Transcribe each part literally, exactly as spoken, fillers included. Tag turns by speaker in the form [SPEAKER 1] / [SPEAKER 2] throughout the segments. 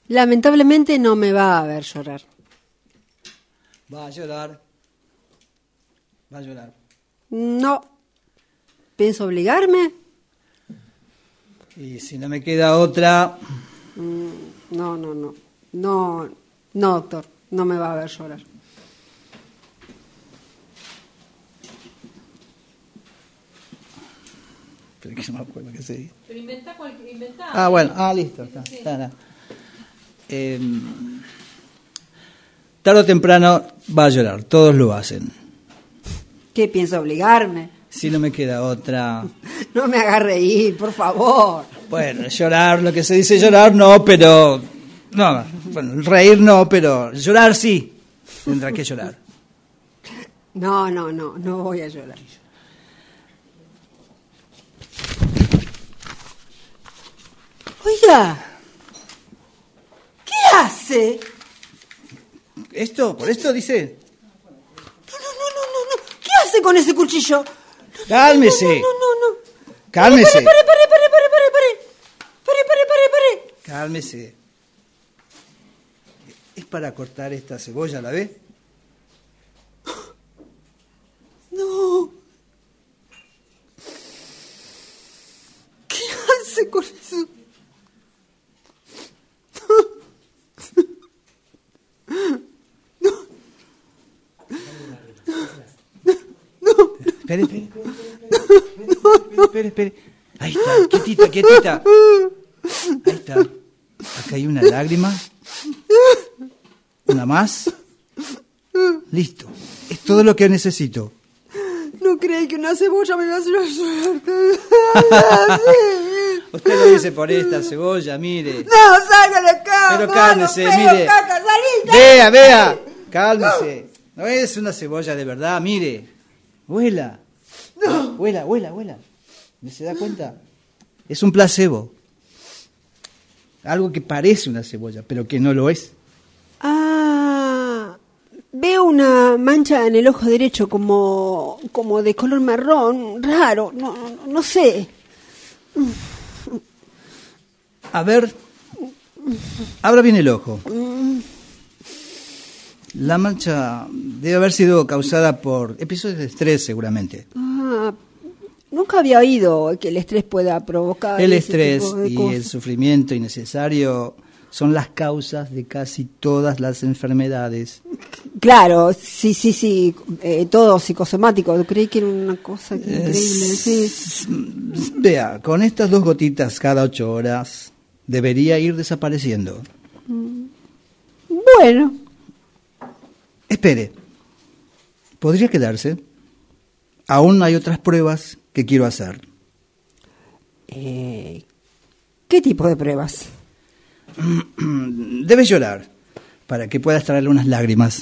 [SPEAKER 1] Lamentablemente no me va a ver llorar.
[SPEAKER 2] Va a llorar. Va a llorar.
[SPEAKER 1] No. ¿Pienso obligarme?
[SPEAKER 2] Y si no me queda otra...
[SPEAKER 1] Mm, no, no, no. No, no, doctor. No me va a ver llorar.
[SPEAKER 2] Pero que no me acuerdo qué se dice.
[SPEAKER 3] Pero inventá cualquier... Inventá.
[SPEAKER 2] Ah, bueno. Ah, listo. Está,
[SPEAKER 3] Sí, sí.
[SPEAKER 2] está, está. Eh, tarde o temprano va a llorar. Todos lo hacen.
[SPEAKER 1] ¿Qué pienso obligarme?
[SPEAKER 2] Si no me queda otra...
[SPEAKER 1] No me haga reír, por favor.
[SPEAKER 2] Bueno, llorar, lo que se dice llorar, no, pero... No, bueno, reír no, pero llorar sí. Tendrá que llorar.
[SPEAKER 1] No, no, no, no voy a llorar. Oiga, ¿qué hace?
[SPEAKER 2] ¿Esto? ¿Por esto dice?
[SPEAKER 1] No, no, no, no, no, no. ¿Qué hace con ese cuchillo?
[SPEAKER 2] Cálmese.
[SPEAKER 1] No, no, no, no.
[SPEAKER 2] Cálmese.
[SPEAKER 1] Pare, pare, pare, pare, pare, pare, pare. Pare, pare, pare, pare.
[SPEAKER 2] Cálmese. Es para cortar esta cebolla, ¿la ve?
[SPEAKER 1] No. ¿Qué hace con eso? No. No.
[SPEAKER 2] Espere, espere, espere, espere, espere, espere. Ahí está, quietita, quietita. Ahí está. Acá hay una lágrima. Una más. Listo. Es todo lo que necesito.
[SPEAKER 1] No creí que una cebolla me iba a hacer una suerte.
[SPEAKER 2] Usted lo dice por esta cebolla, mire.
[SPEAKER 1] No, salga de acá.
[SPEAKER 2] Pero
[SPEAKER 1] mano,
[SPEAKER 2] cálmese,
[SPEAKER 1] feo,
[SPEAKER 2] mire.
[SPEAKER 1] caca, salí, salí.
[SPEAKER 2] Vea, vea. Cálmese. No es una cebolla de verdad, mire. Vuela.
[SPEAKER 1] No.
[SPEAKER 2] Vuela, vuela, vuela. ¿No se da cuenta? Es un placebo. Algo que parece una cebolla, pero que no lo es.
[SPEAKER 1] Ah, veo una mancha en el ojo derecho como, como de color marrón, raro, no, no, no sé.
[SPEAKER 2] A ver, abra bien el ojo. La mancha debe haber sido causada por episodios de estrés, seguramente.
[SPEAKER 1] Ah, nunca había oído que el estrés pueda provocar
[SPEAKER 2] El
[SPEAKER 1] ese
[SPEAKER 2] estrés
[SPEAKER 1] tipo de
[SPEAKER 2] y
[SPEAKER 1] cosas.
[SPEAKER 2] el sufrimiento innecesario son las causas de casi todas las enfermedades.
[SPEAKER 1] Claro, sí, sí, sí, eh, todo psicosomático. Creí que era una cosa increíble. Sí.
[SPEAKER 2] Vea, con estas dos gotitas cada ocho horas debería ir desapareciendo.
[SPEAKER 1] Bueno,
[SPEAKER 2] Espere, ¿podría quedarse? Aún hay otras pruebas que quiero hacer.
[SPEAKER 1] eh, ¿qué tipo de pruebas?
[SPEAKER 2] Debe llorar para que pueda extraerle unas lágrimas.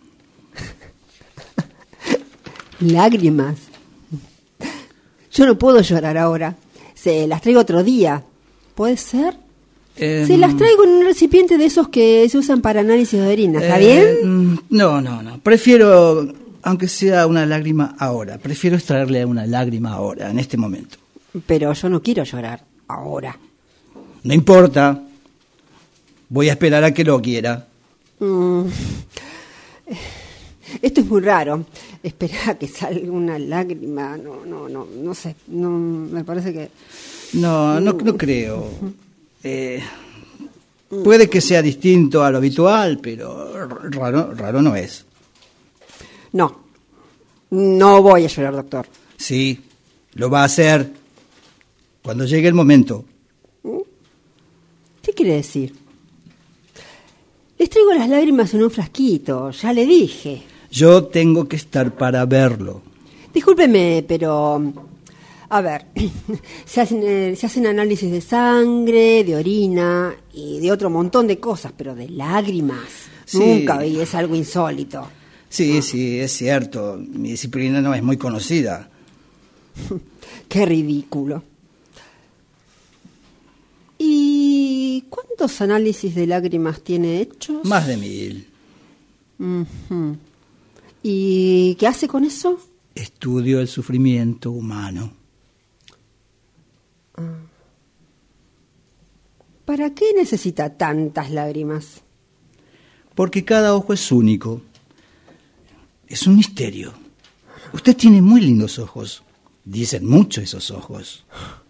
[SPEAKER 1] Lágrimas. Yo no puedo llorar ahora. Se las traigo otro día. ¿Puede ser?
[SPEAKER 2] Eh,
[SPEAKER 1] Se las traigo en un recipiente de esos que se usan para análisis de orina. ¿Está
[SPEAKER 2] eh,
[SPEAKER 1] bien?
[SPEAKER 2] No, no, no. Prefiero, aunque sea una lágrima ahora, prefiero extraerle una lágrima ahora, en este momento.
[SPEAKER 1] Pero yo no quiero llorar ahora.
[SPEAKER 2] No importa. Voy a esperar a que lo quiera.
[SPEAKER 1] Mm. Esto es muy raro. Esperar a que salga una lágrima. No, no, no, no sé. No, me parece que...
[SPEAKER 2] No, no, no creo. Eh, puede que sea distinto a lo habitual, pero raro, raro no es.
[SPEAKER 1] No. No voy a llorar, doctor.
[SPEAKER 2] Sí, lo va a hacer cuando llegue el momento.
[SPEAKER 1] ¿Qué quiere decir? Les traigo las lágrimas en un frasquito, ya le dije.
[SPEAKER 2] Yo tengo que estar para verlo.
[SPEAKER 1] Discúlpeme, pero... A ver, se hacen, eh, se hacen análisis de sangre, de orina y de otro montón de cosas, pero de lágrimas
[SPEAKER 2] Sí.
[SPEAKER 1] nunca vi, es algo insólito.
[SPEAKER 2] Sí, sí, es cierto. Mi disciplina no es muy conocida.
[SPEAKER 1] Qué ridículo. ¿Y cuántos análisis de lágrimas tiene hechos?
[SPEAKER 2] Más de mil.
[SPEAKER 1] Ujú. ¿Y qué hace con eso?
[SPEAKER 2] Estudio el sufrimiento humano.
[SPEAKER 1] ¿Para qué necesita tantas lágrimas?
[SPEAKER 2] Porque cada ojo es único. Es un misterio. Usted tiene muy lindos ojos. Dicen mucho esos ojos.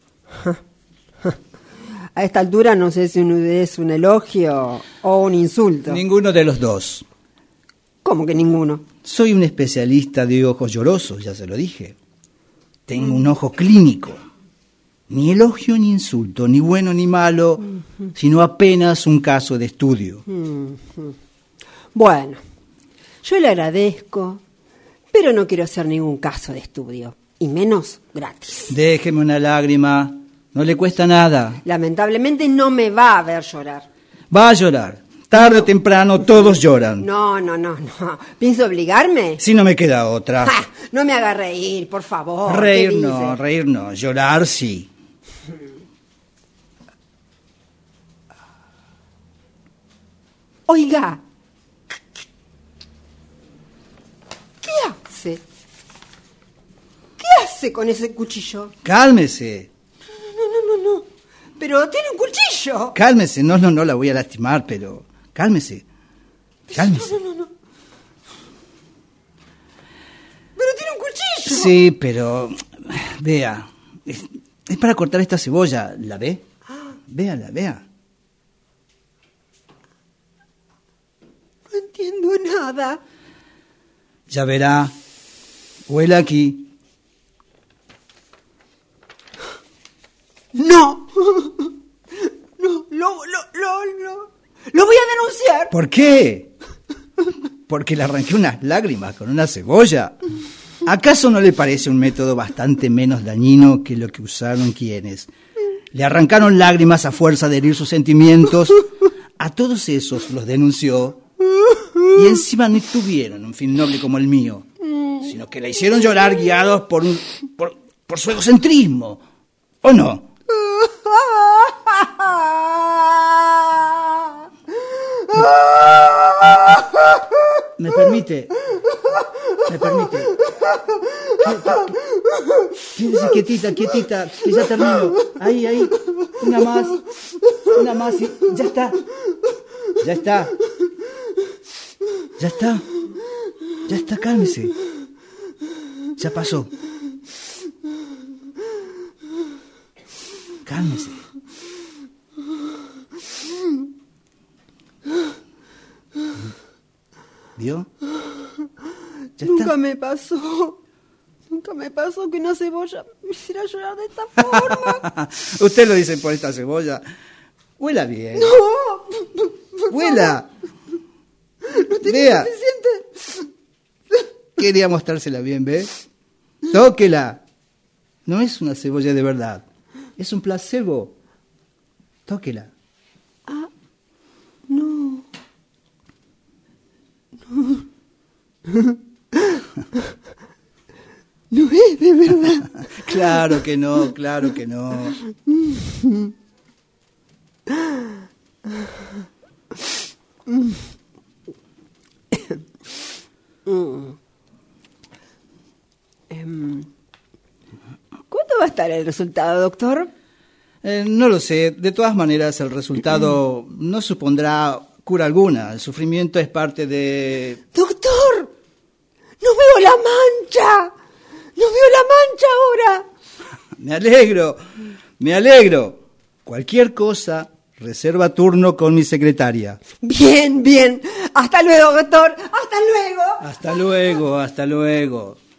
[SPEAKER 1] A esta altura no sé si es un elogio o un insulto.
[SPEAKER 2] Ninguno de los dos.
[SPEAKER 1] ¿Cómo que ninguno?
[SPEAKER 2] Soy un especialista de ojos llorosos, ya se lo dije. Tengo un ojo clínico. Ni elogio ni insulto, ni bueno ni malo, uh-huh. sino apenas un caso de estudio.
[SPEAKER 1] Uh-huh. Bueno, yo le agradezco, pero no quiero hacer ningún caso de estudio, y menos gratis.
[SPEAKER 2] Déjeme una lágrima, no le cuesta nada.
[SPEAKER 1] Lamentablemente no me va a ver llorar.
[SPEAKER 2] Va a llorar. Tarde o temprano todos lloran.
[SPEAKER 1] No, no, no, no. ¿Piensa obligarme?
[SPEAKER 2] Si no me queda otra.
[SPEAKER 1] ¡Ja! No me haga reír, por favor.
[SPEAKER 2] Reír no, reír no. Llorar sí.
[SPEAKER 1] Oiga. ¿Qué hace? ¿Qué hace con ese cuchillo?
[SPEAKER 2] Cálmese.
[SPEAKER 1] No, no, no, no. Pero tiene un cuchillo.
[SPEAKER 2] Cálmese. No, no, no la voy a lastimar, pero... Cálmese. Cálmese.
[SPEAKER 1] No, no, no, no. Pero tiene un cuchillo.
[SPEAKER 2] Sí, pero... Vea. Es, es para cortar esta cebolla. ¿La ve?
[SPEAKER 1] Ah.
[SPEAKER 2] Véala, vea.
[SPEAKER 1] No entiendo nada.
[SPEAKER 2] Ya verá. Huela aquí.
[SPEAKER 1] No. No, lo, lo, lo, lo. ¡Lo voy a denunciar!
[SPEAKER 2] ¿Por qué? Porque le arranqué unas lágrimas con una cebolla. ¿Acaso no le parece un método bastante menos dañino que lo que usaron quienes le arrancaron lágrimas a fuerza de herir sus sentimientos? A todos esos los denunció y encima no tuvieron un fin noble como el mío, sino que la hicieron llorar guiados por, un, por, por su egocentrismo. ¿O no? ¿Me permite? ¿Me permite? Quédese quietita, quietita, que ya termino. Ahí, ahí. Una más. Una más y ya está. Ya está. Ya está. Ya está, cálmese. Ya pasó. Cálmese. ¿Vio? Ya
[SPEAKER 1] Nunca
[SPEAKER 2] está.
[SPEAKER 1] me pasó. Nunca me pasó que una cebolla me hiciera llorar de esta forma.
[SPEAKER 2] Usted lo dice por esta cebolla. Huela bien.
[SPEAKER 1] No.
[SPEAKER 2] Huela.
[SPEAKER 1] No tiene
[SPEAKER 2] Vea.
[SPEAKER 1] suficiente.
[SPEAKER 2] Quería mostrársela bien, ¿ve? Tóquela. No es una cebolla de verdad. Es un placebo. Tóquela.
[SPEAKER 1] Ah, no. No. No es de verdad.
[SPEAKER 2] Claro que no, claro que no.
[SPEAKER 1] ¿Cuándo va a estar el resultado, doctor?
[SPEAKER 2] Eh, no lo sé. De todas maneras, el resultado no supondrá cura alguna. El sufrimiento es parte de...
[SPEAKER 1] ¡Doctor! ¡No veo la mancha! ¡No veo la mancha ahora!
[SPEAKER 2] Me alegro, me alegro. Cualquier cosa, reserva turno con mi secretaria.
[SPEAKER 1] Bien, bien. Hasta luego, doctor. Hasta luego.
[SPEAKER 2] Hasta luego, hasta luego.